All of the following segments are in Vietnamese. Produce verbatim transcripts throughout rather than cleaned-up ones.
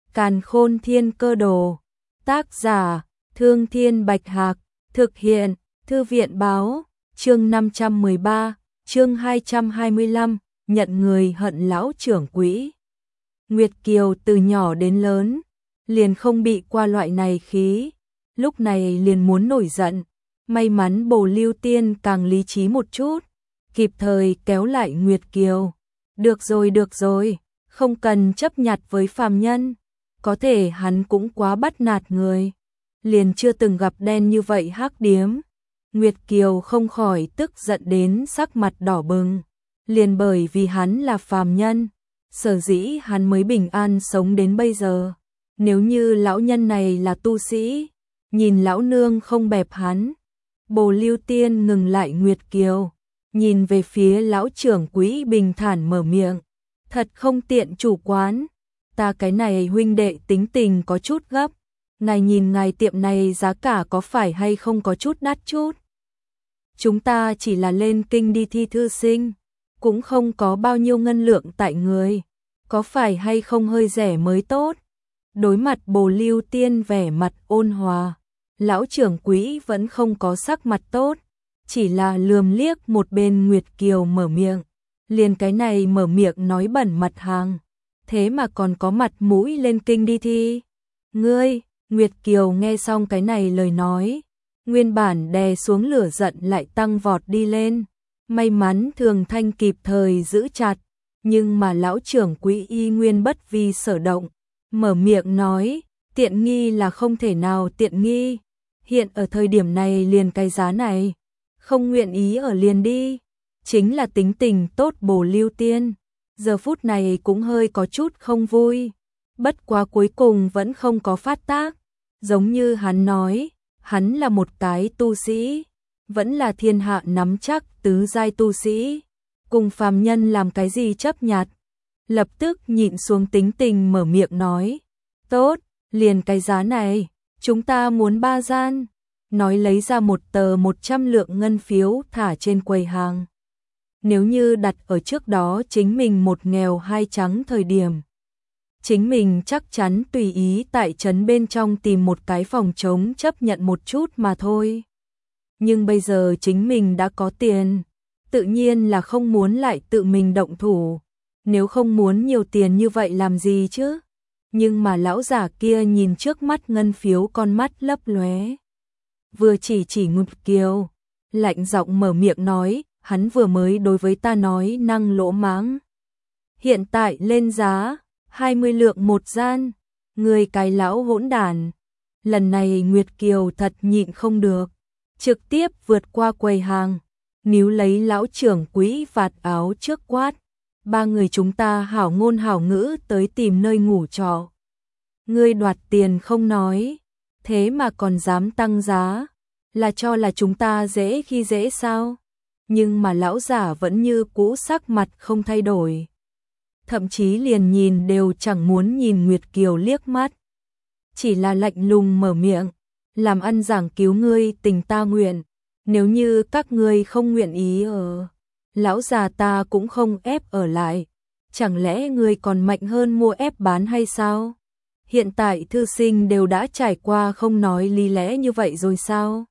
Càn Khôn Thiên Cơ Đồ. Tác giả: Thương Thiên Bạch Hạc. Thực hiện: Thư viện báo. Chương năm trăm mười ba, chương hai trăm hai mươi lăm, nhận người hận lão trưởng quỹ. Nguyệt Kiều từ nhỏ đến lớn, liền không bị qua loại này khí, lúc này liền muốn nổi giận. May mắn Bồ Lưu Tiên càng lý trí một chút, kịp thời kéo lại Nguyệt Kiều. Được rồi được rồi, không cần chấp nhặt với phàm nhân, có thể hắn cũng quá bắt nạt người. Liền chưa từng gặp đen như vậy hắc điếm. Nguyệt Kiều không khỏi tức giận đến sắc mặt đỏ bừng. Liền bởi vì hắn là phàm nhân, sở dĩ hắn mới bình an sống đến bây giờ. Nếu như lão nhân này là tu sĩ, nhìn lão nương không bẹp hắn. Bồ Lưu Tiên ngừng lại Nguyệt Kiều, nhìn về phía lão trưởng quỹ bình thản mở miệng. Thật không tiện chủ quán, ta cái này huynh đệ tính tình có chút gấp. Ngài nhìn ngài tiệm này giá cả có phải hay không có chút đắt chút. Chúng ta chỉ là lên kinh đi thi thư sinh, cũng không có bao nhiêu ngân lượng tại người, có phải hay không hơi rẻ mới tốt. Đối mặt Bồ Lưu Tiên vẻ mặt ôn hòa, lão trưởng quỹ vẫn không có sắc mặt tốt, chỉ là lườm liếc một bên Nguyệt Kiều mở miệng. Liền cái này mở miệng nói bẩn mặt hàng, thế mà còn có mặt mũi lên kinh đi thi. Ngươi, Nguyệt Kiều nghe xong cái này lời nói, nguyên bản đè xuống lửa giận lại tăng vọt đi lên. May mắn Thường Thanh kịp thời giữ chặt, nhưng mà lão trưởng quỹ y nguyên bất vi sở động, mở miệng nói, tiện nghi là không thể nào tiện nghi, hiện ở thời điểm này liền cái giá này, không nguyện ý ở liền đi. Chính là tính tình tốt Bồ Lưu Tiên, giờ phút này cũng hơi có chút không vui, bất quá cuối cùng vẫn không có phát tác. Giống như hắn nói, hắn là một cái tu sĩ, vẫn là thiên hạ nắm chắc tứ giai tu sĩ, cùng phàm nhân làm cái gì chấp nhặt. Lập tức nhịn xuống tính tình mở miệng nói, tốt, liền cái giá này, chúng ta muốn ba gian. Nói lấy ra một tờ một trăm lượng ngân phiếu thả trên quầy hàng. Nếu như đặt ở trước đó chính mình một nghèo hai trắng thời điểm, chính mình chắc chắn tùy ý tại trấn bên trong tìm một cái phòng trống chấp nhận một chút mà thôi. Nhưng bây giờ chính mình đã có tiền, tự nhiên là không muốn lại tự mình động thủ. Nếu không muốn nhiều tiền như vậy làm gì chứ? Nhưng mà lão giả kia nhìn trước mắt ngân phiếu con mắt lấp lóe. Vừa chỉ chỉ Nguyệt Kiều, lạnh giọng mở miệng nói, hắn vừa mới đối với ta nói năng lỗ mãng. Hiện tại lên giá hai mươi lượng một gian, người cái lão hỗn đản. Lần này Nguyệt Kiều thật nhịn không được, trực tiếp vượt qua quầy hàng, níu lấy lão trưởng quỹ vạt áo trước quát, ba người chúng ta hảo ngôn hảo ngữ tới tìm nơi ngủ trọ. Ngươi đoạt tiền không nói, thế mà còn dám tăng giá, là cho là chúng ta dễ khi dễ sao? Nhưng mà lão giả vẫn như cũ sắc mặt không thay đổi. Thậm chí liền nhìn đều chẳng muốn nhìn Nguyệt Kiều liếc mắt. Chỉ là lạnh lùng mở miệng, làm ăn giảng cứu ngươi tình ta nguyện, nếu như các ngươi không nguyện ý ở, lão già ta cũng không ép ở lại, chẳng lẽ ngươi còn mạnh hơn mua ép bán hay sao? Hiện tại thư sinh đều đã trải qua không nói lý lẽ như vậy rồi sao?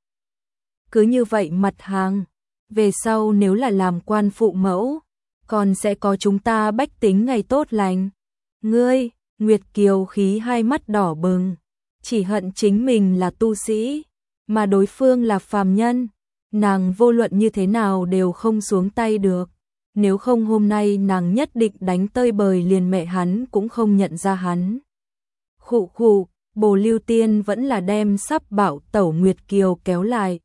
Cứ như vậy mặt hàng, về sau nếu là làm quan phụ mẫu, còn sẽ có chúng ta bách tính ngày tốt lành. Ngươi, Nguyệt Kiều khí hai mắt đỏ bừng, chỉ hận chính mình là tu sĩ, mà đối phương là phàm nhân, nàng vô luận như thế nào đều không xuống tay được. Nếu không hôm nay nàng nhất định đánh tơi bời liền mẹ hắn cũng không nhận ra hắn. Khụ khụ, Bồ Lưu Tiên vẫn là đem sắp bảo tẩu Nguyệt Kiều kéo lại.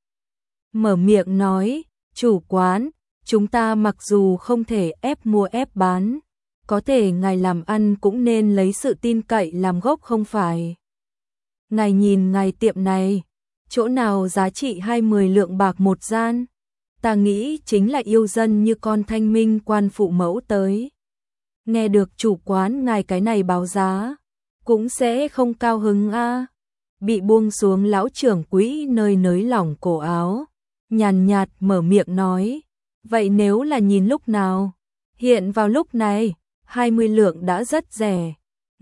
Mở miệng nói, chủ quán, chúng ta mặc dù không thể ép mua ép bán, có thể ngài làm ăn cũng nên lấy sự tin cậy làm gốc không phải. Ngài nhìn ngài tiệm này, chỗ nào giá trị hai mươi lượng bạc một gian, ta nghĩ chính là yêu dân như con thanh minh quan phụ mẫu tới. Nghe được chủ quán ngài cái này báo giá, cũng sẽ không cao hứng a. Bị buông xuống lão trưởng quỹ nơi nới lỏng cổ áo, nhàn nhạt mở miệng nói, vậy nếu là nhìn lúc nào? Hiện vào lúc này, hai mươi lượng đã rất rẻ.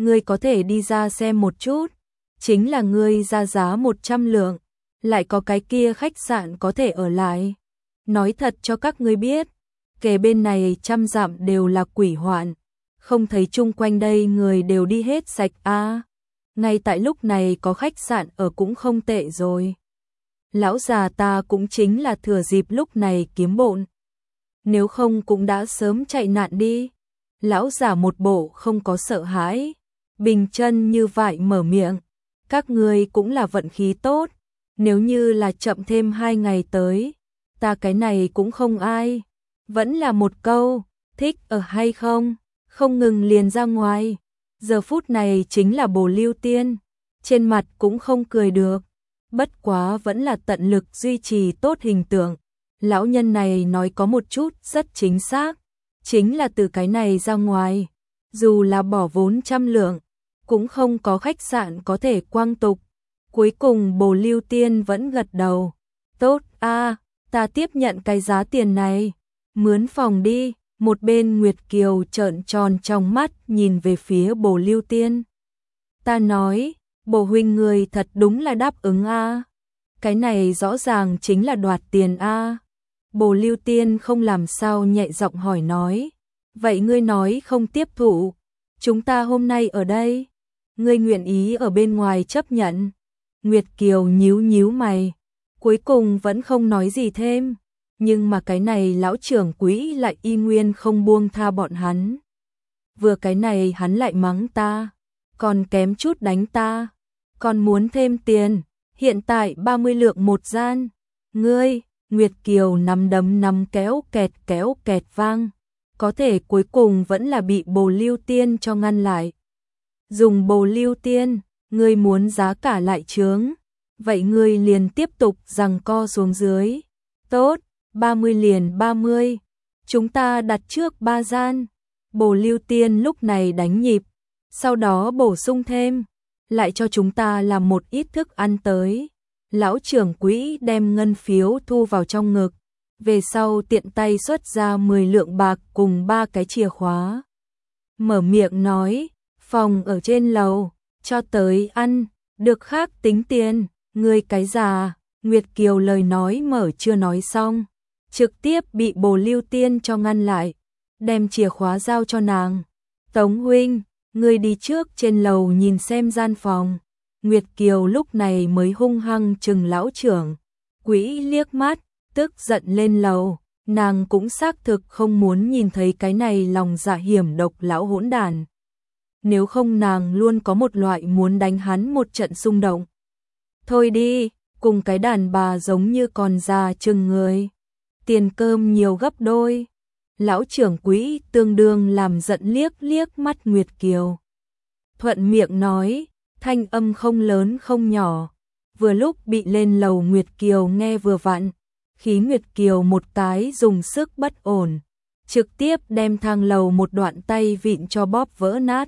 ngươi có thể đi ra xem một chút, chính là ngươi ra giá một trăm lượng, lại có cái kia khách sạn có thể ở lại. Nói thật cho các ngươi biết, kề bên này trăm dặm đều là quỷ hoạn, không thấy chung quanh đây người đều đi hết sạch a. À, ngay tại lúc này có khách sạn ở cũng không tệ rồi. Lão già ta cũng chính là thừa dịp lúc này kiếm bộn, nếu không cũng đã sớm chạy nạn đi. Lão già một bộ không có sợ hãi, bình chân như vậy mở miệng, các ngươi cũng là vận khí tốt, nếu như là chậm thêm hai ngày tới, ta cái này cũng không ai. Vẫn là một câu, thích ở hay không, không ngừng liền ra ngoài. Giờ phút này chính là Bồ Lưu Tiên, trên mặt cũng không cười được, bất quá vẫn là tận lực duy trì tốt hình tượng. Lão nhân này nói có một chút rất chính xác, chính là từ cái này ra ngoài, dù là bỏ vốn trăm lượng, cũng không có khách sạn có thể quang tục. Cuối cùng Bồ Lưu Tiên vẫn gật đầu, tốt a, à, ta tiếp nhận cái giá tiền này, mướn phòng đi. Một bên Nguyệt Kiều trợn tròn trong mắt nhìn về phía Bồ Lưu Tiên. Ta nói, Bồ huynh người thật đúng là đáp ứng a, à. Cái này rõ ràng chính là đoạt tiền a. À. Bồ Lưu Tiên không làm sao nhẹ giọng hỏi nói, vậy ngươi nói không tiếp thụ, chúng ta hôm nay ở đây, ngươi nguyện ý ở bên ngoài chấp nhận? Nguyệt Kiều nhíu nhíu mày, cuối cùng vẫn không nói gì thêm. Nhưng mà cái này lão trưởng quỹ lại y nguyên không buông tha bọn hắn. Vừa cái này hắn lại mắng ta, còn kém chút đánh ta, còn muốn thêm tiền, hiện tại ba mươi lượng một gian. Ngươi, Nguyệt Kiều nắm đấm nắm kéo kẹt kéo kẹt vang, có thể cuối cùng vẫn là bị Bồ Lưu Tiên cho ngăn lại. Dùng Bồ Lưu Tiên, ngươi muốn giá cả lại chướng, vậy ngươi liền tiếp tục giằng co xuống dưới. Tốt, ba mươi liền ba mươi, chúng ta đặt trước ba gian. Bồ Lưu Tiên lúc này đánh nhịp, sau đó bổ sung thêm, lại cho chúng ta làm một ít thức ăn tới. Lão trưởng quỹ đem ngân phiếu thu vào trong ngực, về sau tiện tay xuất ra mười lượng bạc cùng ba cái chìa khóa. Mở miệng nói, phòng ở trên lầu, cho tới ăn, được khác tính tiền. Ngươi cái già, Nguyệt Kiều lời nói mở chưa nói xong, trực tiếp bị Bồ Lưu Tiên cho ngăn lại, đem chìa khóa giao cho nàng. Tống huynh, ngươi đi trước trên lầu nhìn xem gian phòng. Nguyệt Kiều lúc này mới hung hăng trừng lão trưởng quỹ liếc mắt, tức giận lên lầu. Nàng cũng xác thực không muốn nhìn thấy cái này lòng dạ hiểm độc lão hỗn đàn. Nếu không nàng luôn có một loại muốn đánh hắn một trận xung động. Thôi đi, cùng cái đàn bà giống như còn già chừng người. Tiền cơm nhiều gấp đôi. Lão trưởng quỹ tương đương làm giận liếc liếc mắt Nguyệt Kiều. Thuận miệng nói, thanh âm không lớn không nhỏ. Vừa lúc bị lên lầu Nguyệt Kiều nghe vừa vặn, khí Nguyệt Kiều một cái dùng sức bất ổn, trực tiếp đem thang lầu một đoạn tay vịn cho bóp vỡ nát.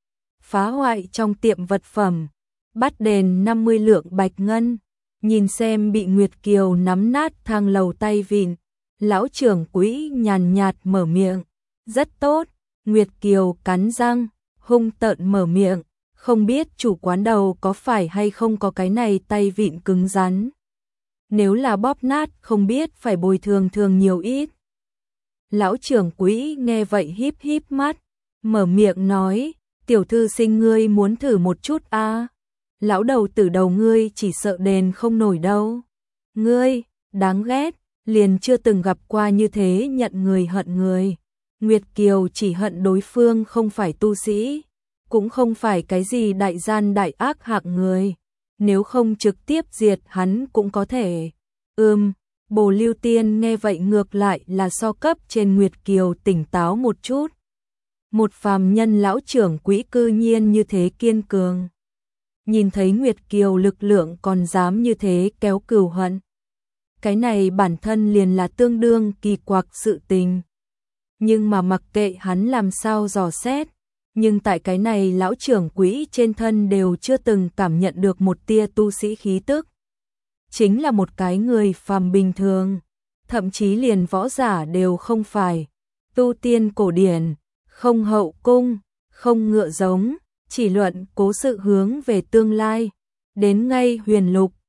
Phá hoại trong tiệm vật phẩm, bắt đền năm mươi lượng bạch ngân. Nhìn xem bị Nguyệt Kiều nắm nát thang lầu tay vịn, lão trưởng quỹ nhàn nhạt mở miệng, rất tốt. Nguyệt Kiều cắn răng, hung tợn mở miệng, không biết chủ quán đầu có phải hay không có cái này tay vịn cứng rắn. Nếu là bóp nát không biết phải bồi thường thường nhiều ít. Lão trưởng quỹ nghe vậy híp híp mắt, mở miệng nói, tiểu thư sinh ngươi muốn thử một chút a? À? Lão đầu tử đầu ngươi chỉ sợ đền không nổi đâu. Ngươi, đáng ghét, liền chưa từng gặp qua như thế nhận người hận người. Nguyệt Kiều chỉ hận đối phương không phải tu sĩ, cũng không phải cái gì đại gian đại ác hạng người. Nếu không trực tiếp diệt hắn cũng có thể. Ừm, Bồ Lưu Tiên nghe vậy ngược lại là so cấp trên Nguyệt Kiều tỉnh táo một chút. Một phàm nhân lão trưởng quỹ cư nhiên như thế kiên cường. Nhìn thấy Nguyệt Kiều lực lượng còn dám như thế kéo cừu hận. Cái này bản thân liền là tương đương kỳ quặc sự tình. Nhưng mà mặc kệ hắn làm sao dò xét, nhưng tại cái này lão trưởng quỹ trên thân đều chưa từng cảm nhận được một tia tu sĩ khí tức. Chính là một cái người phàm bình thường, thậm chí liền võ giả đều không phải. Tu tiên cổ điển, không hậu cung, không ngựa giống, chỉ luận cố sự hướng về tương lai. Đến ngay huyền lục,